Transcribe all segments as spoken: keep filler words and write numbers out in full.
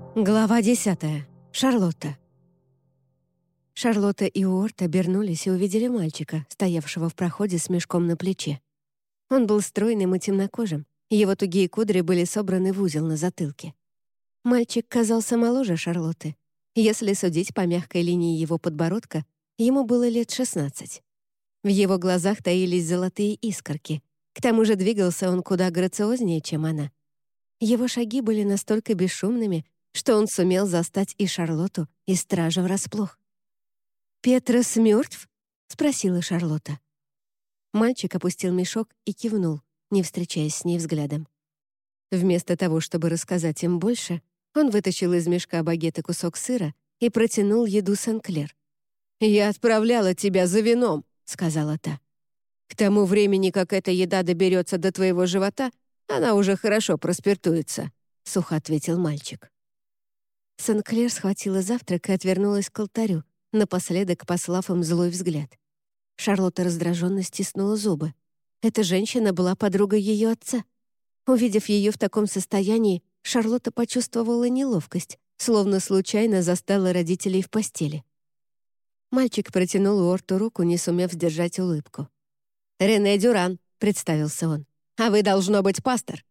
Глава десятая. Шарлотта. Шарлотта и Уорт обернулись и увидели мальчика, стоявшего в проходе с мешком на плече. Он был стройным и темнокожим, его тугие кудри были собраны в узел на затылке. Мальчик казался моложе Шарлотты. Если судить по мягкой линии его подбородка, ему было лет шестнадцать. В его глазах таились золотые искорки. К тому же двигался он куда грациознее, чем она. Его шаги были настолько бесшумными, что он сумел застать и Шарлотту, и стража врасплох. «Петрос мертв?» — спросила Шарлотта. Мальчик опустил мешок и кивнул, не встречаясь с ней взглядом. Вместо того, чтобы рассказать им больше, он вытащил из мешка багета кусок сыра и протянул еду Сен-Клер. «Я отправляла тебя за вином», — сказала та. «К тому времени, как эта еда доберется до твоего живота, она уже хорошо проспиртуется», — сухо ответил мальчик. Сен-Клер схватила завтрак и отвернулась к алтарю, напоследок послав им злой взгляд. Шарлотта раздраженно стиснула зубы. Эта женщина была подругой ее отца. Увидев ее в таком состоянии, Шарлотта почувствовала неловкость, словно случайно застала родителей в постели. Мальчик протянул Уорту руку, не сумев сдержать улыбку. «Рене Дюран», — представился он. «А вы, должно быть, пастор».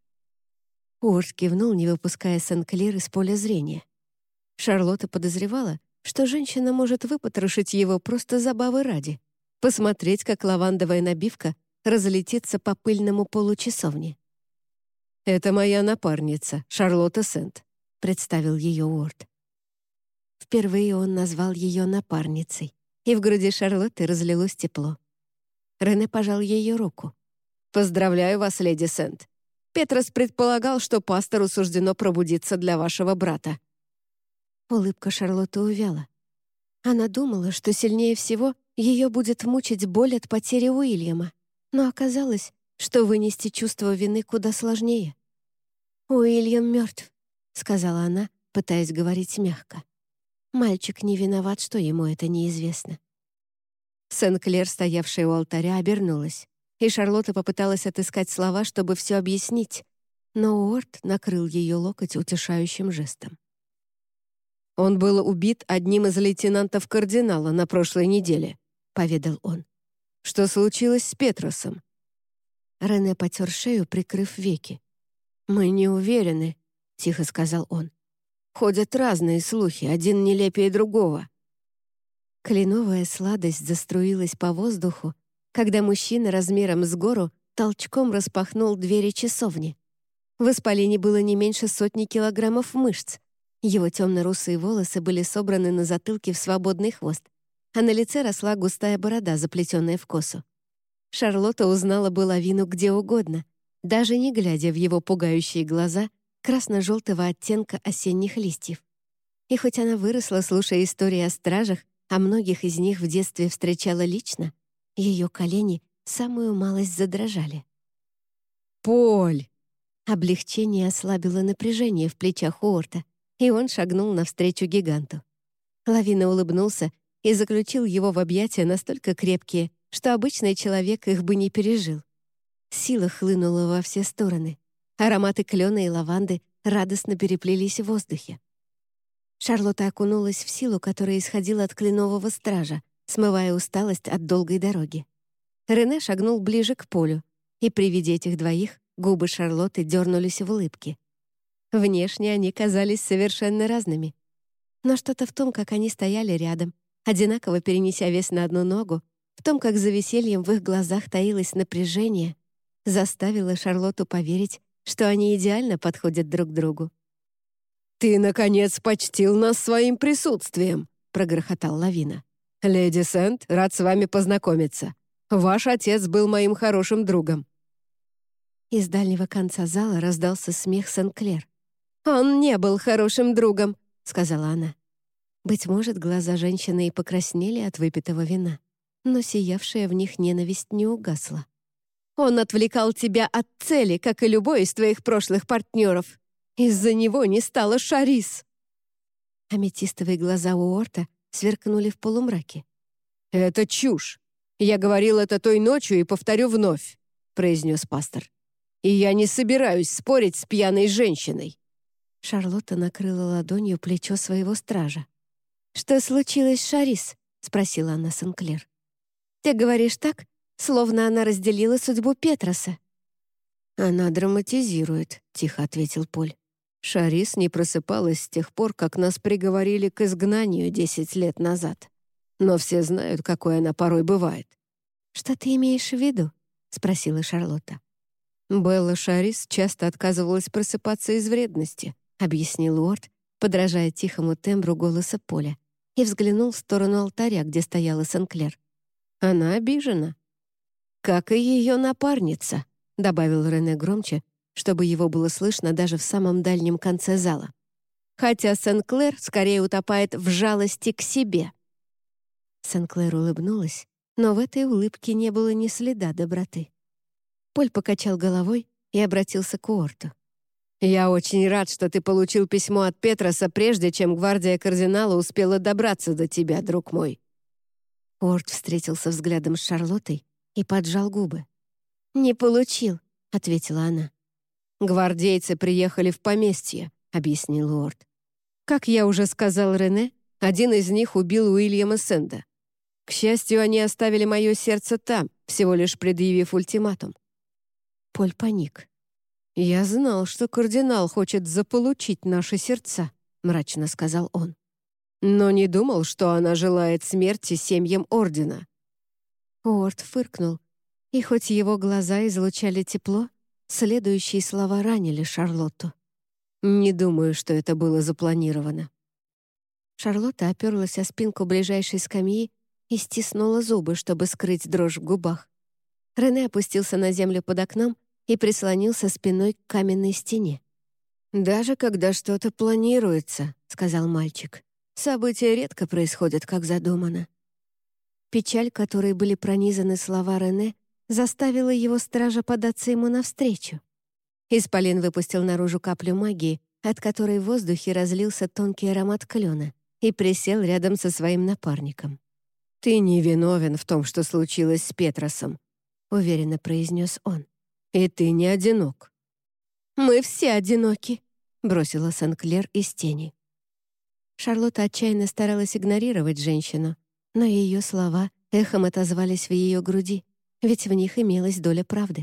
Уорт кивнул, не выпуская Сен-Клер из поля зрения. Шарлотта подозревала, что женщина может выпотрошить его просто забавы ради, посмотреть, как лавандовая набивка разлетится по пыльному полу часовни. «Это моя напарница, Шарлотта Сент», — представил ее Уорт. Впервые он назвал ее напарницей, и в груди Шарлотты разлилось тепло. Рене пожал ее руку. «Поздравляю вас, леди Сент. Петрос предполагал, что пастору суждено пробудиться для вашего брата». Улыбка Шарлотты увяла. Она думала, что сильнее всего ее будет мучить боль от потери Уильяма, но оказалось, что вынести чувство вины куда сложнее. «Уильям мертв», — сказала она, пытаясь говорить мягко. Мальчик не виноват, что ему это неизвестно. Сен-Клер, стоявшая у алтаря, обернулась, и Шарлотта попыталась отыскать слова, чтобы все объяснить, но Уорт накрыл ее локоть утешающим жестом. «Он был убит одним из лейтенантов кардинала на прошлой неделе», — поведал он. «Что случилось с Петросом?» Рене потер шею, прикрыв веки. «Мы не уверены», — тихо сказал он. «Ходят разные слухи, один нелепее другого». Кленовая сладость заструилась по воздуху, когда мужчина размером с гору толчком распахнул двери часовни. В исполине было не меньше сотни килограммов мышц. Его темно-русые волосы были собраны на затылке в свободный хвост, а на лице росла густая борода, заплетенная в косу. Шарлотта узнала бы лавину где угодно, даже не глядя в его пугающие глаза красно-желтого оттенка осенних листьев. И хоть она выросла, слушая истории о стражах, а многих из них в детстве встречала лично, ее колени самую малость задрожали. «Поль!» Облегчение ослабило напряжение в плечах Уорта, и он шагнул навстречу гиганту. Лавина улыбнулся и заключил его в объятия настолько крепкие, что обычный человек их бы не пережил. Сила хлынула во все стороны. Ароматы клена и лаванды радостно переплелись в воздухе. Шарлотта окунулась в силу, которая исходила от кленового стража, смывая усталость от долгой дороги. Рене шагнул ближе к Полю, и при виде этих двоих губы Шарлотты дернулись в улыбке. Внешне они казались совершенно разными. Но что-то в том, как они стояли рядом, одинаково перенеся вес на одну ногу, в том, как за весельем в их глазах таилось напряжение, заставило Шарлотту поверить, что они идеально подходят друг другу. «Ты, наконец, почтил нас своим присутствием», — прогрохотал Лавина. «Леди Сент, рад с вами познакомиться. Ваш отец был моим хорошим другом». Из дальнего конца зала раздался смех Сен-Клер. «Он не был хорошим другом», — сказала она. Быть может, глаза женщины и покраснели от выпитого вина, но сиявшая в них ненависть не угасла. «Он отвлекал тебя от цели, как и любой из твоих прошлых партнеров. Из-за него не стало Шарис». Аметистовые глаза Уорта сверкнули в полумраке. «Это чушь. Я говорил это той ночью и повторю вновь», — произнес пастор. «И я не собираюсь спорить с пьяной женщиной». Шарлотта накрыла ладонью плечо своего стража. «Что случилось с Шарис?» — спросила она Сенклер. «Ты говоришь так, словно она разделила судьбу Петроса». «Она драматизирует», — тихо ответил Поль. «Шарис не просыпалась с тех пор, как нас приговорили к изгнанию десять лет назад. Но все знают, какой она порой бывает». «Что ты имеешь в виду?» — спросила Шарлотта. «Белла Шарис часто отказывалась просыпаться из вредности», — объяснил Уорд, подражая тихому тембру голоса Поля, и взглянул в сторону алтаря, где стояла Сенклер. «Она обижена». «Как и ее напарница», — добавил Рене громче, чтобы его было слышно даже в самом дальнем конце зала. «Хотя Сенклер скорее утопает в жалости к себе». Сенклер улыбнулась, но в этой улыбке не было ни следа доброты. Поль покачал головой и обратился к Уорту. «Я очень рад, что ты получил письмо от Петроса, прежде чем гвардия кардинала успела добраться до тебя, друг мой». Уорт встретился взглядом с Шарлоттой и поджал губы. «Не получил», — ответила она. «Гвардейцы приехали в поместье», — объяснил Уорт. «Как я уже сказал Рене, один из них убил Уильяма Сэнда. К счастью, они оставили мое сердце там, всего лишь предъявив ультиматум». Поль паник. «Я знал, что кардинал хочет заполучить наши сердца», — мрачно сказал он. «Но не думал, что она желает смерти семьям Ордена». Уорд фыркнул, и хоть его глаза излучали тепло, следующие слова ранили Шарлотту. «Не думаю, что это было запланировано». Шарлотта оперлась о спинку ближайшей скамьи и стиснула зубы, чтобы скрыть дрожь в губах. Рене опустился на землю под окном и прислонился спиной к каменной стене. «Даже когда что-то планируется», — сказал мальчик, «события редко происходят, как задумано». Печаль, которой были пронизаны слова Рене, заставила его стража податься ему навстречу. Исполин выпустил наружу каплю магии, от которой в воздухе разлился тонкий аромат клена, и присел рядом со своим напарником. «Ты не виновен в том, что случилось с Петросом», — уверенно произнес он. «И ты не одинок». «Мы все одиноки», — бросила Сенклер из тени. Шарлотта отчаянно старалась игнорировать женщину, но ее слова эхом отозвались в ее груди, ведь в них имелась доля правды.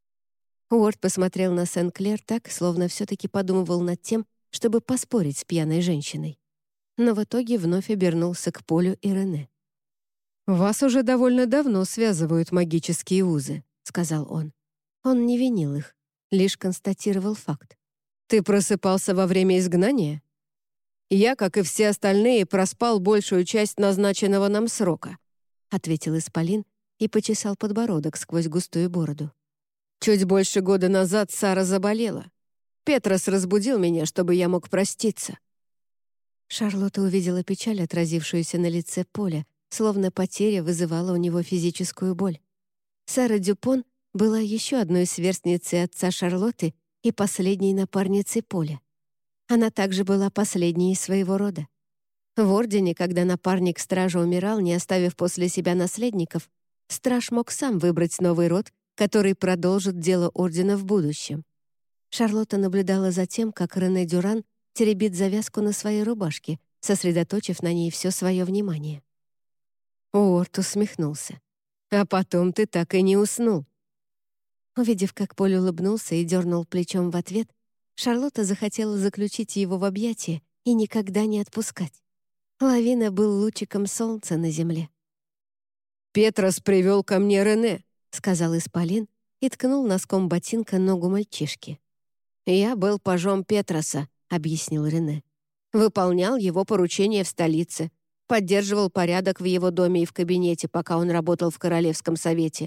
Уорд посмотрел на Сенклер так, словно все-таки подумывал над тем, чтобы поспорить с пьяной женщиной. Но в итоге вновь обернулся к Полю и Рене. «Вас уже довольно давно связывают магические узы», — сказал он. Он не винил их, лишь констатировал факт. «Ты просыпался во время изгнания?» «Я, как и все остальные, проспал большую часть назначенного нам срока», — ответил Исполин и почесал подбородок сквозь густую бороду. «Чуть больше года назад Сара заболела. Петрос разбудил меня, чтобы я мог проститься». Шарлотта увидела печаль, отразившуюся на лице Поля, словно потеря вызывала у него физическую боль. Сара Дюпон была еще одной сверстницей отца Шарлотты и последней напарницей Поля. Она также была последней из своего рода. В Ордене, когда напарник стража умирал, не оставив после себя наследников, страж мог сам выбрать новый род, который продолжит дело Ордена в будущем. Шарлотта наблюдала за тем, как Рене Дюран теребит завязку на своей рубашке, сосредоточив на ней все свое внимание. Уорд усмехнулся. «А потом ты так и не уснул». Увидев, как Поль улыбнулся и дернул плечом в ответ, Шарлотта захотела заключить его в объятия и никогда не отпускать. Лавина был лучиком солнца на земле. «Петрос привел ко мне Рене», — сказал Исполин и ткнул носком ботинка ногу мальчишки. «Я был пажом Петроса», — объяснил Рене. «Выполнял его поручения в столице, поддерживал порядок в его доме и в кабинете, пока он работал в Королевском совете.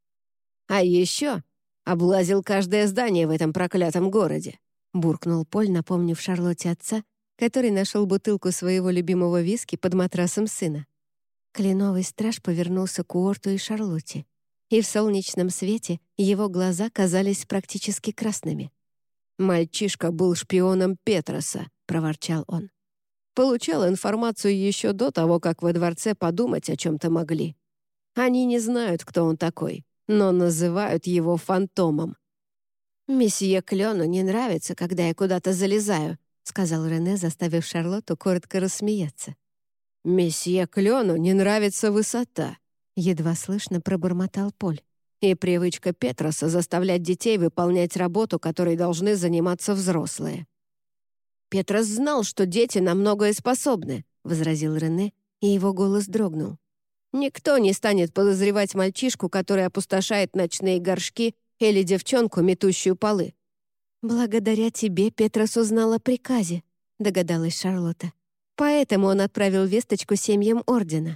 А еще облазил каждое здание в этом проклятом городе», — буркнул Поль, напомнив Шарлотте отца, который нашел бутылку своего любимого виски под матрасом сына. Кленовый страж повернулся к Уорту и Шарлотте, и в солнечном свете его глаза казались практически красными. «Мальчишка был шпионом Петроса», — проворчал он. «Получал информацию еще до того, как во дворце подумать о чем-то могли. Они не знают, кто он такой, но называют его фантомом». «Месье Клену не нравится, когда я куда-то залезаю», — сказал Рене, заставив Шарлотту коротко рассмеяться. «Месье Клену не нравится высота», — едва слышно пробормотал Поль. «и привычка Петроса заставлять детей выполнять работу, которой должны заниматься взрослые». «Петрос знал, что дети на многое способны», — возразил Рене, и его голос дрогнул. «Никто не станет подозревать мальчишку, который опустошает ночные горшки, или девчонку, метущую полы». «Благодаря тебе Петрос узнал о приказе», — догадалась Шарлотта. «Поэтому он отправил весточку семьям Ордена».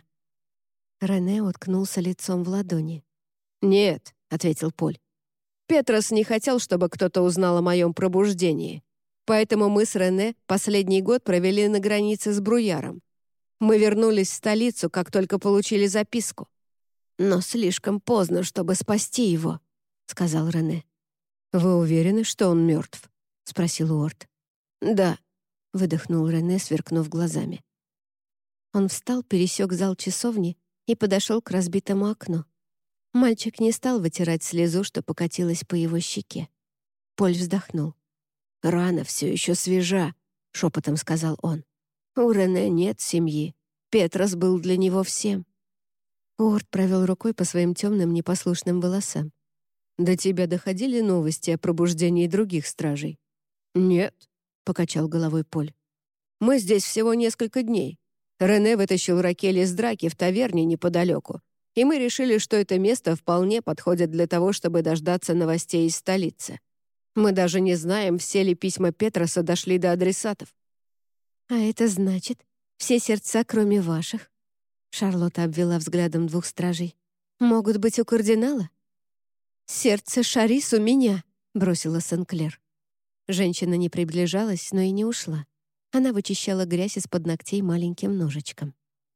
Рене уткнулся лицом в ладони. «Нет», — ответил Поль. «Петрос не хотел, чтобы кто-то узнал о моем пробуждении. Поэтому мы с Рене последний год провели на границе с Бруяром. Мы вернулись в столицу, как только получили записку. «Но слишком поздно, чтобы спасти его», — сказал Рене. «Вы уверены, что он мертв?» — спросил Уорд. «Да», — выдохнул Рене, сверкнув глазами. Он встал, пересек зал часовни и подошел к разбитому окну. Мальчик не стал вытирать слезу, что покатилась по его щеке. Поль вздохнул. «Рана все еще свежа», — шепотом сказал он. «У Рене нет семьи. Петрос был для него всем». Уорд провел рукой по своим темным непослушным волосам. «До тебя доходили новости о пробуждении других стражей?» «Нет», — покачал головой Поль. «Мы здесь всего несколько дней. Рене вытащил Ракель из драки в таверне неподалеку, и мы решили, что это место вполне подходит для того, чтобы дождаться новостей из столицы. Мы даже не знаем, все ли письма Петроса дошли до адресатов». «А это значит, все сердца, кроме ваших?» Шарлотта обвела взглядом двух стражей. «Могут быть у кардинала?» «Сердце Шарис у меня», — бросила Сен-Клер. Женщина не приближалась, но и не ушла. Она вычищала грязь из-под ногтей маленьким ножичком.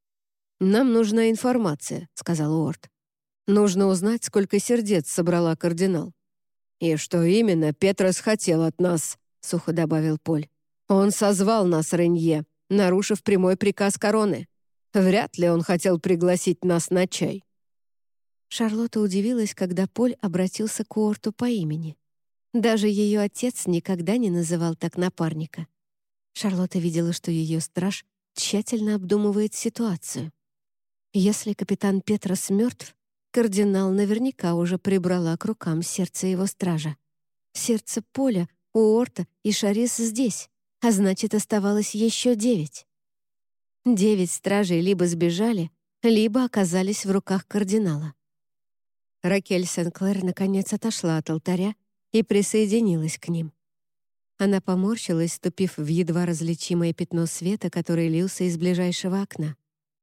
«Нам нужна информация», — сказал Уорд. «Нужно узнать, сколько сердец собрала кардинал». «И что именно Петрос хотел от нас», — сухо добавил Поль. «Он созвал нас, Ренье, нарушив прямой приказ короны. Вряд ли он хотел пригласить нас на чай». Шарлотта удивилась, когда Поль обратился к Уорту по имени. Даже ее отец никогда не называл так напарника. Шарлотта видела, что ее страж тщательно обдумывает ситуацию. Если капитан Петрос мертв, кардинал наверняка уже прибрала к рукам сердце его стража. Сердце Поля, Уорта и Шарис здесь, а значит, оставалось еще девять. Девять стражей либо сбежали, либо оказались в руках кардинала. Ракель Сен-Клер наконец отошла от алтаря и присоединилась к ним. Она поморщилась, ступив в едва различимое пятно света, который лился из ближайшего окна.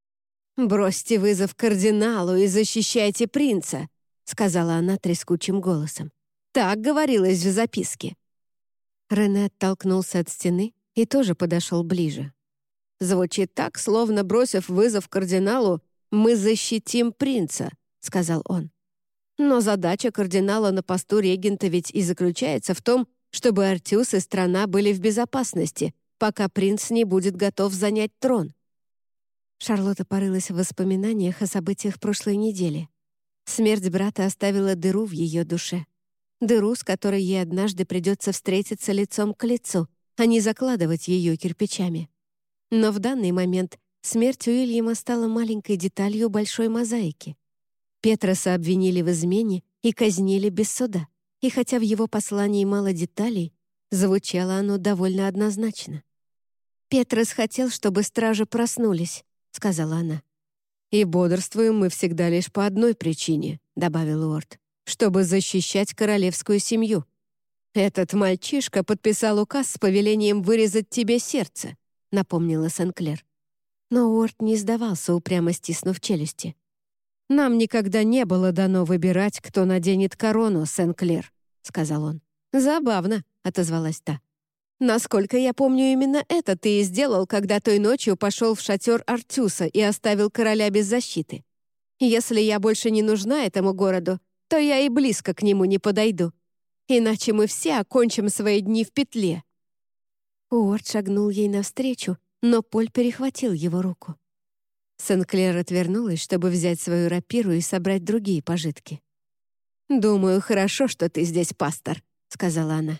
«Бросьте вызов кардиналу и защищайте принца», — сказала она трескучим голосом. «Так говорилось в записке». Рене оттолкнулся от стены и тоже подошел ближе. «Звучит так, словно, бросив вызов кардиналу, мы защитим принца», — сказал он. «Но задача кардинала на посту регента ведь и заключается в том, чтобы Артюс и страна были в безопасности, пока принц не будет готов занять трон». Шарлотта порылась в воспоминаниях о событиях прошлой недели. Смерть брата оставила дыру в ее душе. Дыру, с которой ей однажды придется встретиться лицом к лицу, а не закладывать ее кирпичами. Но в данный момент смерть Уильяма стала маленькой деталью большой мозаики. Петроса обвинили в измене и казнили без суда, и хотя в его послании мало деталей, звучало оно довольно однозначно. «Петрос хотел, чтобы стражи проснулись», — сказала она. «И бодрствуем мы всегда лишь по одной причине», — добавил Уорд, «чтобы защищать королевскую семью. Этот мальчишка подписал указ с повелением вырезать тебе сердце», — напомнила Сен-Клер. Но Уорд не сдавался, упрямо стиснув челюсти. «Нам никогда не было дано выбирать, кто наденет корону, Сен-Клер», — сказал он. «Забавно», — отозвалась та. «Насколько я помню, именно это ты и сделал, когда той ночью пошел в шатер Артюса и оставил короля без защиты. Если я больше не нужна этому городу, то я и близко к нему не подойду. Иначе мы все окончим свои дни в петле». Уорд шагнул ей навстречу, но Поль перехватил его руку. Сен-Клер отвернулась, чтобы взять свою рапиру и собрать другие пожитки. «Думаю, хорошо, что ты здесь, пастор», — сказала она.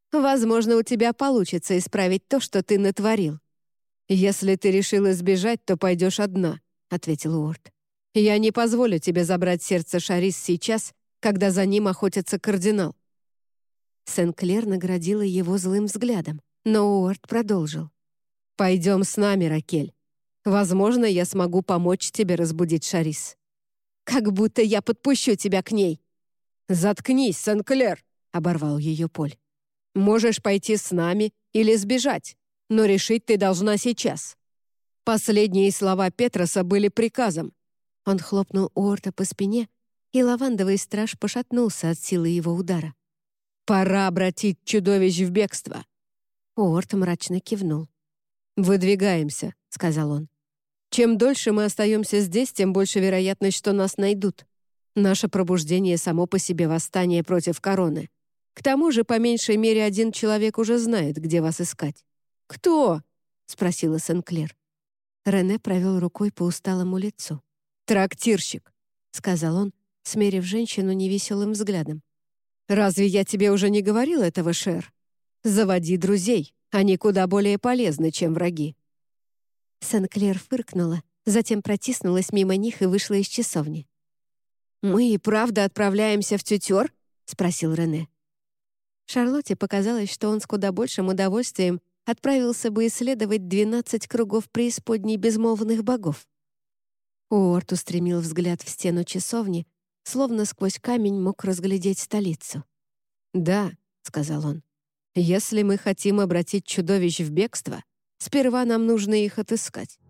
Возможно, у тебя получится исправить то, что ты натворил». «Если ты решила сбежать, то пойдешь одна», — ответил Уорд. «Я не позволю тебе забрать сердце Шарис сейчас, когда за ним охотится кардинал». Сен-Клер наградила его злым взглядом, но Уорд продолжил. «Пойдем с нами, Ракель. Возможно, я смогу помочь тебе разбудить Шарис». «Как будто я подпущу тебя к ней». «Заткнись, Сен-Клер», — оборвал ее Поль. «Можешь пойти с нами или сбежать, но решить ты должна сейчас». Последние слова Петроса были приказом. Он хлопнул Уорта по спине, и лавандовый страж пошатнулся от силы его удара. «Пора обратить чудовищ в бегство». Уорт мрачно кивнул. «Выдвигаемся», — сказал он. «Чем дольше мы остаемся здесь, тем больше вероятность, что нас найдут. Наше пробуждение само по себе восстание против короны. К тому же, по меньшей мере, один человек уже знает, где вас искать». «Кто?» — спросила Сен-Клер. Рене провел рукой по усталому лицу. «Трактирщик», — сказал он, смерив женщину невеселым взглядом. «Разве я тебе уже не говорил этого, Шер? Заводи друзей, они куда более полезны, чем враги». Сен-Клер фыркнула, затем протиснулась мимо них и вышла из часовни. «Мы и правда отправляемся в Тютер?» — спросил Рене. Шарлотте показалось, что он с куда большим удовольствием отправился бы исследовать двенадцать кругов преисподней безмолвных богов. Уорт устремил взгляд в стену часовни, словно сквозь камень мог разглядеть столицу. «Да», — сказал он, — «если мы хотим обратить чудовищ в бегство, сперва нам нужно их отыскать».